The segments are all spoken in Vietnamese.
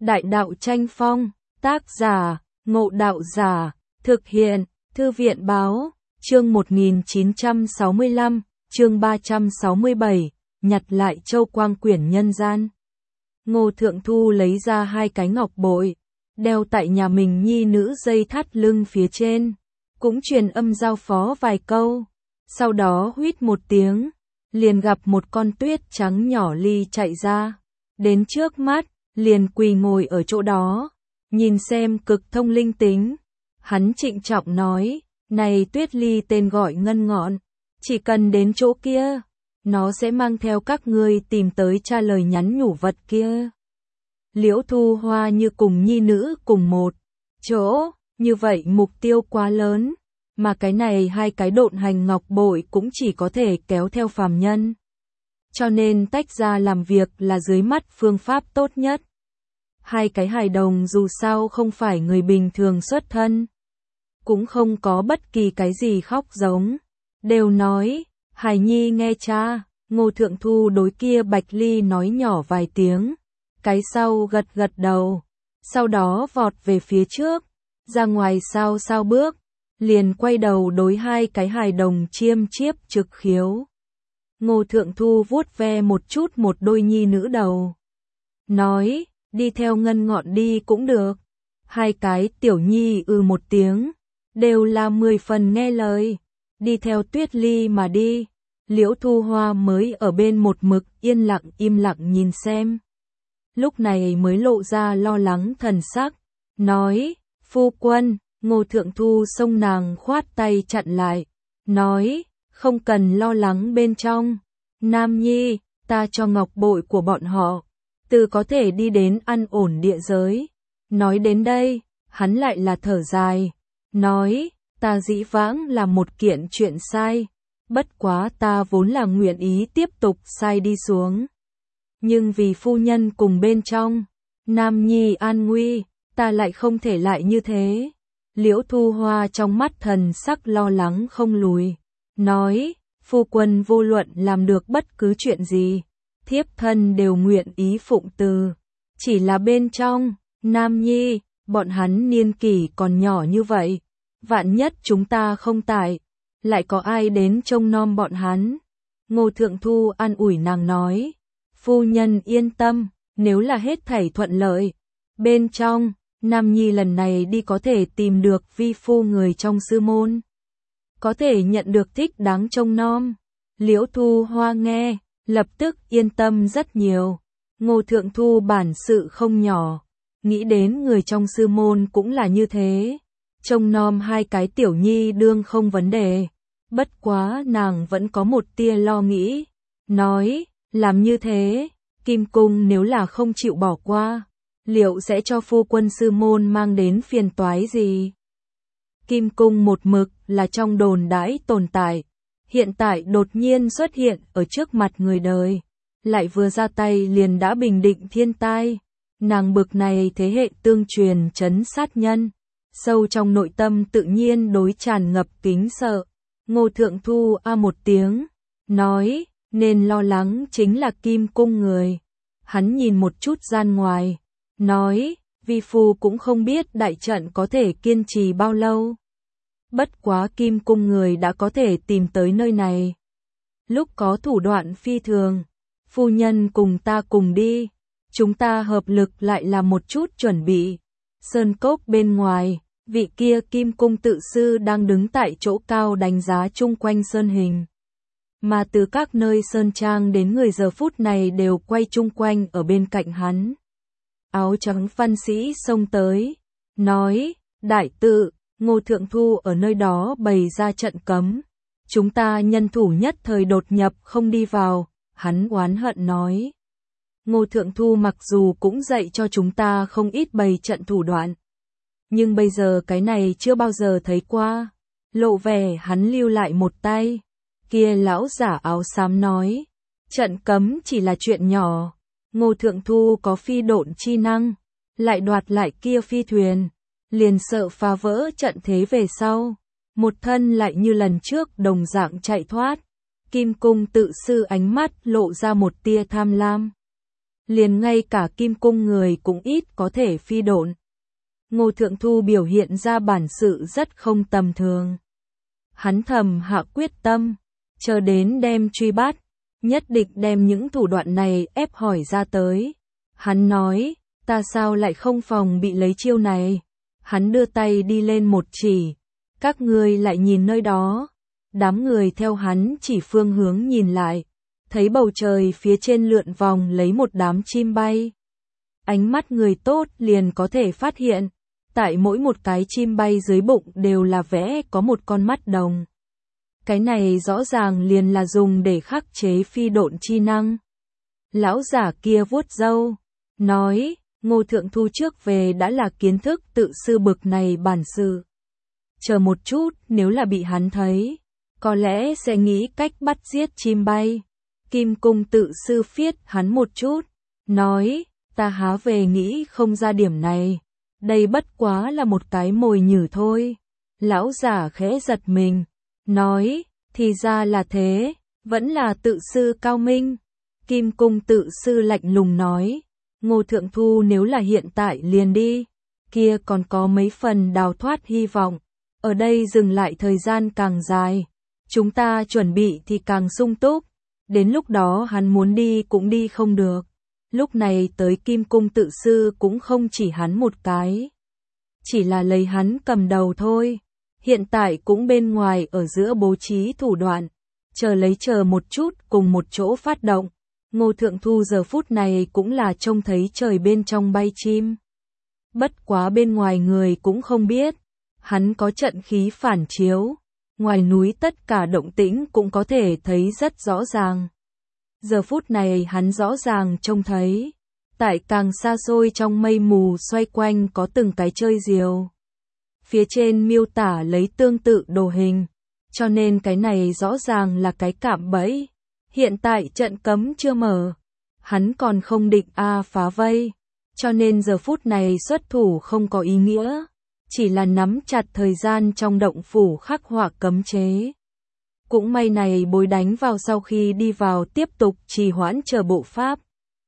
Đại đạo tranh phong, tác giả, Ngộ Đạo Giả, thực hiện, Thư viện báo, chương 1965, chương 367, nhặt lại châu quang quyển nhân gian. Ngô Thượng Thu lấy ra 2 cái ngọc bội, đeo tại nhà mình nhi nữ dây thắt lưng phía trên, cũng truyền âm giao phó vài câu, sau đó huýt một tiếng, liền gặp một con tuyết trắng nhỏ ly chạy ra, đến trước mắt, liền quỳ ngồi ở chỗ đó, nhìn xem cực thông linh tính. Hắn trịnh trọng nói, này tuyết ly tên gọi Ngân Ngọn, chỉ cần đến chỗ kia, nó sẽ mang theo các ngươi tìm tới trả lời nhắn nhủ vật kia. Liễu Thu Hoa như cùng nhi nữ cùng một chỗ, như vậy mục tiêu quá lớn, mà cái này 2 cái độn hành ngọc bội cũng chỉ có thể kéo theo phàm nhân. Cho nên tách ra làm việc là dưới mắt phương pháp tốt nhất. 2 cái hài đồng dù sao không phải người bình thường xuất thân, cũng không có bất kỳ cái gì khóc giống, đều nói, Hải Nhi nghe cha. Ngô Thượng Thu đối kia Bạch Ly nói nhỏ vài tiếng, cái sau gật gật đầu, sau đó vọt về phía trước, ra ngoài sao bước, liền quay đầu đối 2 cái hài đồng chiêm chiếp trực khiếu. Ngô Thượng Thu vuốt ve một chút một đôi nhi nữ đầu, nói, đi theo Ngân Ngọn đi cũng được. 2 cái tiểu nhi một tiếng, đều là 10 phần nghe lời, đi theo Tuyết Ly mà đi. Liễu Thu Hoa mới ở bên một mực im lặng nhìn xem. Lúc này mới lộ ra lo lắng thần sắc, nói, phu quân. Ngô Thượng Thu xông nàng khoát tay chặn lại, nói, không cần lo lắng bên trong. Nam Nhi, ta cho ngọc bội của bọn họ, từ có thể đi đến an ổn địa giới. Nói đến đây, hắn lại là thở dài, nói, ta dĩ vãng là một kiện chuyện sai, bất quá ta vốn là nguyện ý tiếp tục sai đi xuống. Nhưng vì phu nhân cùng bên trong, Nam Nhi an nguy, ta lại không thể lại như thế. Liễu Thu Hoa trong mắt thần sắc lo lắng không lùi, nói, phu quân vô luận làm được bất cứ chuyện gì, thiếp thân đều nguyện ý phụng từ. Chỉ là bên trong, Nam Nhi, bọn hắn niên kỷ còn nhỏ như vậy, vạn nhất chúng ta không tại, lại có ai đến trông nom bọn hắn. Ngô Thượng Thu an ủi nàng nói, phu nhân yên tâm, nếu là hết thảy thuận lợi, bên trong, Nam Nhi lần này đi có thể tìm được vi phu người trong sư môn, có thể nhận được thích đáng trông nom. Liễu Thu Hoa nghe, lập tức yên tâm rất nhiều. Ngô Thượng Thu bản sự không nhỏ, nghĩ đến người trong sư môn cũng là như thế, trông nom 2 cái tiểu nhi đương không vấn đề. Bất quá nàng vẫn có một tia lo nghĩ, nói, làm như thế, Kim Cung nếu là không chịu bỏ qua, liệu sẽ cho phu quân sư môn mang đến phiền toái gì? Kim Cung một mực là trong đồn đãi tồn tại, hiện tại đột nhiên xuất hiện ở trước mặt người đời, lại vừa ra tay liền đã bình định thiên tai. Nàng bực này thế hệ tương truyền trấn sát nhân, sâu trong nội tâm tự nhiên đối tràn ngập kính sợ. Ngô Thượng Thu một tiếng, nói, nên lo lắng chính là Kim Cung người. Hắn nhìn một chút gian ngoài, nói, vi phu cũng không biết đại trận có thể kiên trì bao lâu. Bất quá Kim Cung người đã có thể tìm tới nơi này. Lúc có thủ đoạn phi thường, phu nhân cùng ta cùng đi, chúng ta hợp lực lại là một chút chuẩn bị. Sơn cốc bên ngoài, vị kia Kim Cung tự sư đang đứng tại chỗ cao đánh giá chung quanh sơn hình. Mà từ các nơi sơn trang đến người giờ phút này đều quay chung quanh ở bên cạnh hắn. Áo trắng văn sĩ xông tới, nói, đại tự, Ngô Thượng Thu ở nơi đó bày ra trận cấm. Chúng ta nhân thủ nhất thời đột nhập không đi vào, hắn oán hận nói. Ngô Thượng Thu mặc dù cũng dạy cho chúng ta không ít bày trận thủ đoạn, nhưng bây giờ cái này chưa bao giờ thấy qua. Lộ vẻ hắn lưu lại một tay. Kia lão giả áo xám nói, trận cấm chỉ là chuyện nhỏ. Ngô Thượng Thu có phi độn chi năng, lại đoạt lại kia phi thuyền, liền sợ phá vỡ trận thế về sau, một thân lại như lần trước đồng dạng chạy thoát. Kim Cung tự sư ánh mắt lộ ra một tia tham lam. liền ngay cả kim cung người cũng ít có thể phi độn. Ngô Thượng Thu biểu hiện ra bản sự rất không tầm thường. Hắn thầm hạ quyết tâm, chờ đến đem truy bắt, nhất định đem những thủ đoạn này ép hỏi ra tới. Hắn nói, ta sao lại không phòng bị lấy chiêu này? Hắn đưa tay đi lên một chỉ, các ngươi lại nhìn nơi đó. Đám người theo hắn chỉ phương hướng nhìn lại, thấy bầu trời phía trên lượn vòng lấy một đám chim bay. Ánh mắt người tốt liền có thể phát hiện, tại mỗi một cái chim bay dưới bụng đều là vẽ có một con mắt đồng. Cái này rõ ràng liền là dùng để khắc chế phi độn chi năng. Lão giả kia vuốt râu, nói, Ngô Thượng Thu trước về đã là kiến thức tự sư bực này bản sự. Chờ một chút, nếu là bị hắn thấy, có lẽ sẽ nghĩ cách bắt giết chim bay. Kim cung tự sư phiết hắn một chút, nói, ta há về nghĩ không ra điểm này. Đây bất quá là một cái mồi nhử thôi. Lão giả khẽ giật mình, nói, thì ra là thế, vẫn là tự sư cao minh. Kim cung tự sư lạnh lùng nói, Ngô Thượng Thu nếu là hiện tại liền đi, kia còn có mấy phần đào thoát hy vọng. Ở đây dừng lại thời gian càng dài, chúng ta chuẩn bị thì càng sung túc. Đến lúc đó hắn muốn đi cũng đi không được. Lúc này tới Kim cung tự sư cũng không chỉ hắn một cái, chỉ là lấy hắn cầm đầu thôi. Hiện tại cũng bên ngoài ở giữa bố trí thủ đoạn, chờ một chút cùng một chỗ phát động. Ngô Thượng Thu giờ phút này cũng là trông thấy trời bên trong bay chim. Bất quá bên ngoài người cũng không biết, hắn có trận khí phản chiếu, ngoài núi tất cả động tĩnh cũng có thể thấy rất rõ ràng. Giờ phút này hắn rõ ràng trông thấy, tại càng xa xôi trong mây mù xoay quanh có từng cái chơi diều. Phía trên miêu tả lấy tương tự đồ hình, cho nên cái này rõ ràng là cái cạm bẫy. Hiện tại trận cấm chưa mở, hắn còn không định phá vây, cho nên giờ phút này xuất thủ không có ý nghĩa, chỉ là nắm chặt thời gian trong động phủ khắc họa cấm chế. Cũng may này bối đánh vào sau khi đi vào tiếp tục trì hoãn chờ bộ pháp.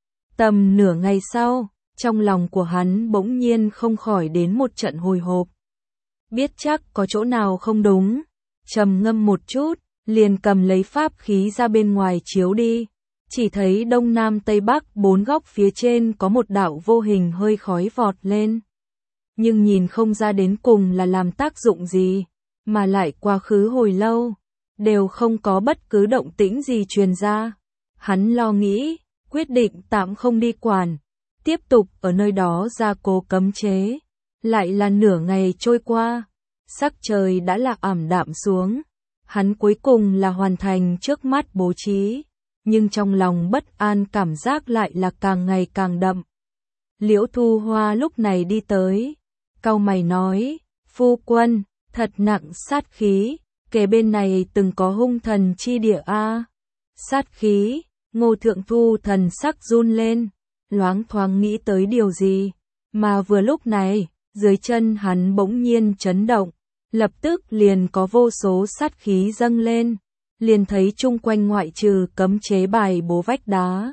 Tầm nửa ngày sau, trong lòng của hắn bỗng nhiên không khỏi đến một trận hồi hộp. Biết chắc có chỗ nào không đúng, trầm ngâm một chút, liền cầm lấy pháp khí ra bên ngoài chiếu đi. Chỉ thấy đông nam tây bắc bốn góc phía trên có một đạo vô hình hơi khói vọt lên. Nhưng nhìn không ra đến cùng là làm tác dụng gì, mà lại quá khứ hồi lâu, đều không có bất cứ động tĩnh gì truyền ra. Hắn lo nghĩ, quyết định tạm không đi quản, tiếp tục ở nơi đó gia cố cấm chế. Lại là nửa ngày trôi qua, sắc trời đã là ảm đạm xuống. Hắn cuối cùng là hoàn thành trước mắt bố trí, nhưng trong lòng bất an cảm giác lại là càng ngày càng đậm. Liễu Thu Hoa lúc này đi tới, cau mày nói, phu quân, thật nặng sát khí, kể bên này từng có hung thần chi địa a. Sát khí, Ngô Thượng Thu thần sắc run lên, loáng thoáng nghĩ tới điều gì, mà vừa lúc này, dưới chân hắn bỗng nhiên chấn động. Lập tức liền có vô số sát khí dâng lên, liền thấy chung quanh ngoại trừ cấm chế bài bố vách đá.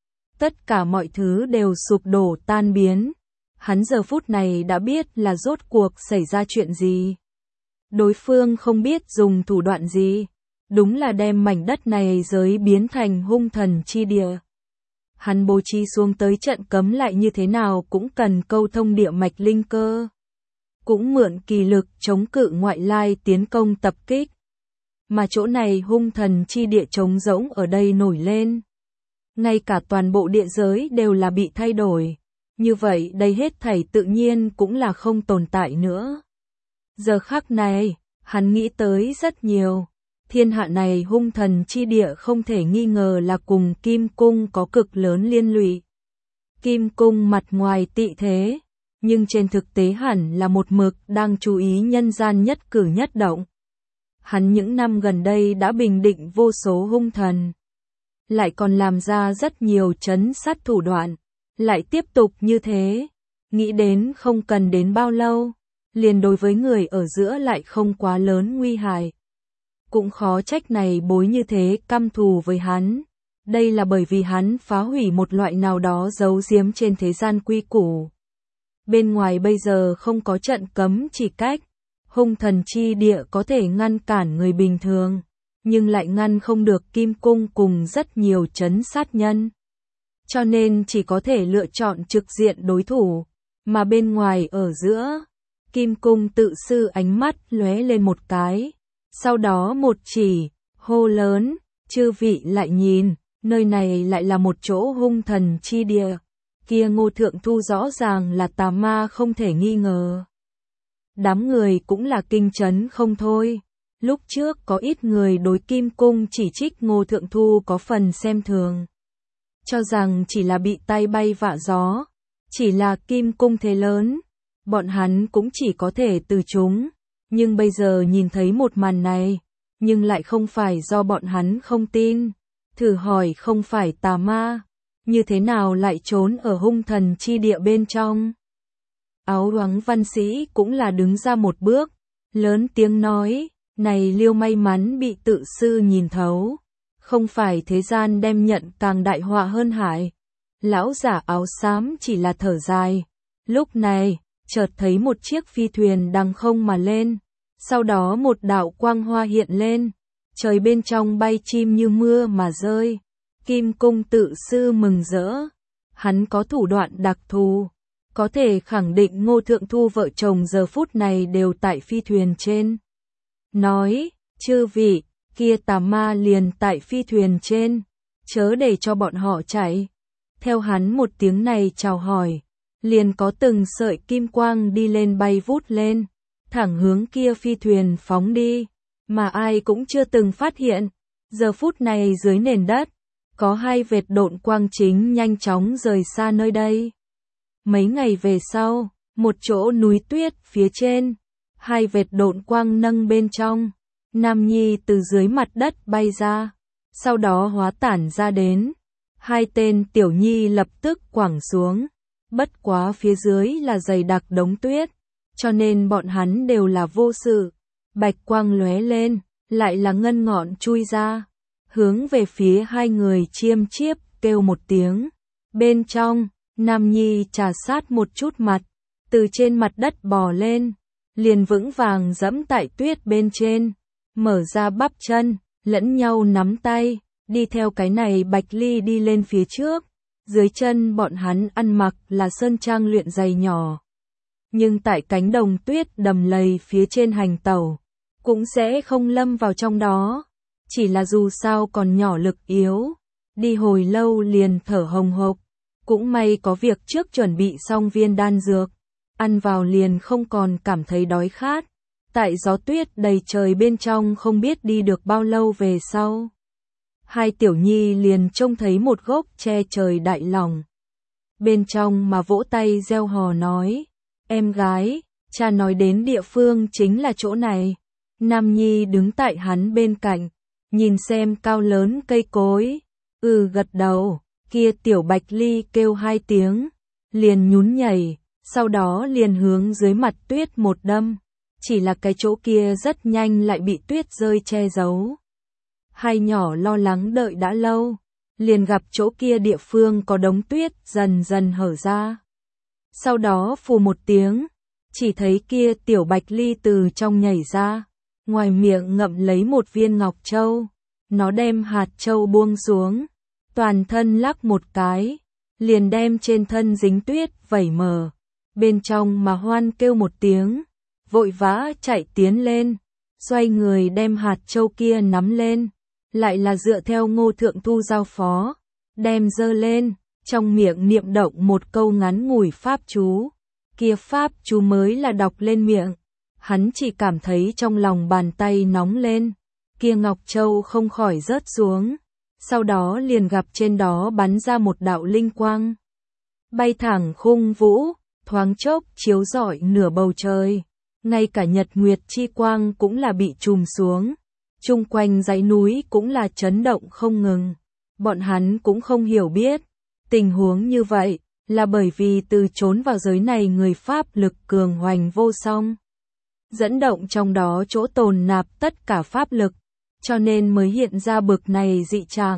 Tất cả mọi thứ đều sụp đổ tan biến. Hắn giờ phút này đã biết là rốt cuộc xảy ra chuyện gì. Đối phương không biết dùng thủ đoạn gì, đúng là đem mảnh đất này giới biến thành hung thần chi địa. Hắn bố trí xuống tới trận cấm lại như thế nào cũng cần câu thông địa mạch linh cơ. Cũng mượn kỳ lực chống cự ngoại lai tiến công tập kích. Mà chỗ này hung thần chi địa trống rỗng ở đây nổi lên. Ngay cả toàn bộ địa giới đều là bị thay đổi. Như vậy đây hết thảy tự nhiên cũng là không tồn tại nữa. Giờ khắc này, hắn nghĩ tới rất nhiều. Thiên hạ này hung thần chi địa không thể nghi ngờ là cùng Kim Cung có cực lớn liên lụy. Kim Cung mặt ngoài tị thế, nhưng trên thực tế hẳn là một mực đang chú ý nhân gian nhất cử nhất động. Hắn những năm gần đây đã bình định vô số hung thần, lại còn làm ra rất nhiều trấn sát thủ đoạn, lại tiếp tục như thế, nghĩ đến không cần đến bao lâu, liền đối với người ở giữa lại không quá lớn nguy hại. Cũng khó trách này bối như thế căm thù với hắn, Đây là bởi vì hắn phá hủy một loại nào đó giấu giếm trên thế gian quy củ. Bên ngoài bây giờ không có trận cấm chỉ cách, hung thần chi địa có thể ngăn cản người bình thường, nhưng lại ngăn không được Kim Cung cùng rất nhiều trấn sát nhân. Cho nên chỉ có thể lựa chọn trực diện đối thủ, mà bên ngoài ở giữa, Kim Cung tự sư ánh mắt lóe lên một cái, sau đó một chỉ, hô lớn, chư vị lại nhìn, nơi này lại là một chỗ hung thần chi địa, kia Ngô Thượng Thu rõ ràng là tà ma không thể nghi ngờ. Đám người cũng là kinh chấn không thôi, lúc trước có ít người đối Kim Cung chỉ trích Ngô Thượng Thu có phần xem thường, cho rằng chỉ là bị tay bay vạ gió, chỉ là Kim Cung thế lớn, bọn hắn cũng chỉ có thể từ chúng, nhưng bây giờ nhìn thấy một màn này, nhưng lại không phải do bọn hắn không tin, thử hỏi không phải tà ma, như thế nào lại trốn ở hung thần chi địa bên trong. Áo loáng văn sĩ cũng là đứng ra một bước, lớn tiếng nói, này Liêu may mắn bị tự sư nhìn thấu, không phải thế gian đem nhận càng đại họa hơn hại. Lão giả áo xám chỉ là thở dài, lúc này, chợt thấy một chiếc phi thuyền đằng không mà lên, sau đó một đạo quang hoa hiện lên, trời bên trong bay chim như mưa mà rơi. Kim Cung tự sư mừng rỡ, hắn có thủ đoạn đặc thù, có thể khẳng định Ngô Thượng Thu vợ chồng giờ phút này đều tại phi thuyền trên. Nói, chư vị, kia tà ma liền tại phi thuyền trên, chớ để cho bọn họ chạy. Theo hắn một tiếng này chào hỏi, liền có từng sợi kim quang đi lên bay vút lên, thẳng hướng kia phi thuyền phóng đi, mà ai cũng chưa từng phát hiện, giờ phút này dưới nền đất, có hai vệt độn quang chính nhanh chóng rời xa nơi đây. Mấy ngày về sau, một chỗ núi tuyết phía trên, hai vệt độn quang nâng bên trong, Nam Nhi từ dưới mặt đất bay ra, sau đó hóa tản ra đến. Hai tên tiểu nhi lập tức quẳng xuống, bất quá phía dưới là dày đặc đống tuyết, cho nên bọn hắn đều là vô sự. Bạch quang lóe lên, lại là ngân ngọn chui ra, hướng về phía hai người chiêm chiếp kêu một tiếng. Bên trong, Nam Nhi trà sát một chút mặt, từ trên mặt đất bò lên, liền vững vàng dẫm tại tuyết bên trên, mở ra bắp chân, lẫn nhau nắm tay, đi theo cái này Bạch Ly đi lên phía trước, dưới chân bọn hắn ăn mặc là sơn trang luyện giày nhỏ. Nhưng tại cánh đồng tuyết đầm lầy phía trên hành tẩu, cũng sẽ không lâm vào trong đó, chỉ là dù sao còn nhỏ lực yếu, đi hồi lâu liền thở hồng hộc, cũng may có việc trước chuẩn bị xong viên đan dược, ăn vào liền không còn cảm thấy đói khát. Tại gió tuyết đầy trời bên trong không biết đi được bao lâu về sau, hai tiểu nhi liền trông thấy một gốc tre trời đại lòng. Bên trong mà vỗ tay reo hò nói, em gái, cha nói đến địa phương chính là chỗ này. Nam Nhi đứng tại hắn bên cạnh, nhìn xem cao lớn cây cối, gật đầu, kia tiểu Bạch Ly kêu hai tiếng, liền nhún nhảy, sau đó liền hướng dưới mặt tuyết một đâm, chỉ là cái chỗ kia rất nhanh lại bị tuyết rơi che giấu. Hai nhỏ lo lắng đợi đã lâu, liền gặp chỗ kia địa phương có đống tuyết dần dần hở ra. Sau đó phù một tiếng, chỉ thấy kia tiểu Bạch Ly từ trong nhảy ra, ngoài miệng ngậm lấy một viên ngọc châu, nó đem hạt châu buông xuống, toàn thân lắc một cái, liền đem trên thân dính tuyết vẩy mờ, bên trong mà hoan kêu một tiếng, vội vã chạy tiến lên, xoay người đem hạt châu kia nắm lên, lại là dựa theo Ngô Thượng Thu giao phó, đem giơ lên, trong miệng niệm động một câu ngắn ngủi pháp chú, kia pháp chú mới là đọc lên miệng, hắn chỉ cảm thấy trong lòng bàn tay nóng lên, kia ngọc châu không khỏi rớt xuống, sau đó liền gặp trên đó bắn ra một đạo linh quang, bay thẳng khung vũ, thoáng chốc chiếu rọi nửa bầu trời, ngay cả nhật nguyệt chi quang cũng là bị trùm xuống, chung quanh dãy núi cũng là chấn động không ngừng. Bọn hắn cũng không hiểu biết, tình huống như vậy là bởi vì từ trốn vào giới này người pháp lực cường hoành vô song, dẫn động trong đó chỗ tồn nạp tất cả pháp lực, cho nên mới hiện ra bực này dị trạng.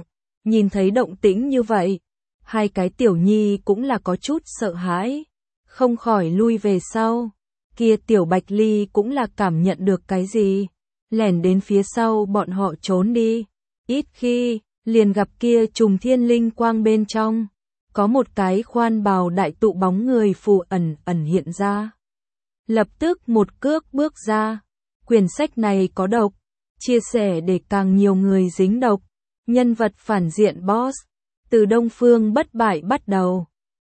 Nhìn thấy động tĩnh như vậy, hai cái tiểu nhi cũng là có chút sợ hãi, không khỏi lui về sau. Kia tiểu Bạch Ly cũng là cảm nhận được cái gì, lẻn đến phía sau bọn họ trốn đi. Ít khi, liền gặp kia trùng thiên linh quang bên trong, có một cái khoan bào đại tụ bóng người phù ẩn ẩn hiện ra. Lập tức một cước bước ra, quyển sách này có độc, chia sẻ để càng nhiều người dính độc. Nhân vật phản diện boss, từ Đông Phương Bất Bại bắt đầu.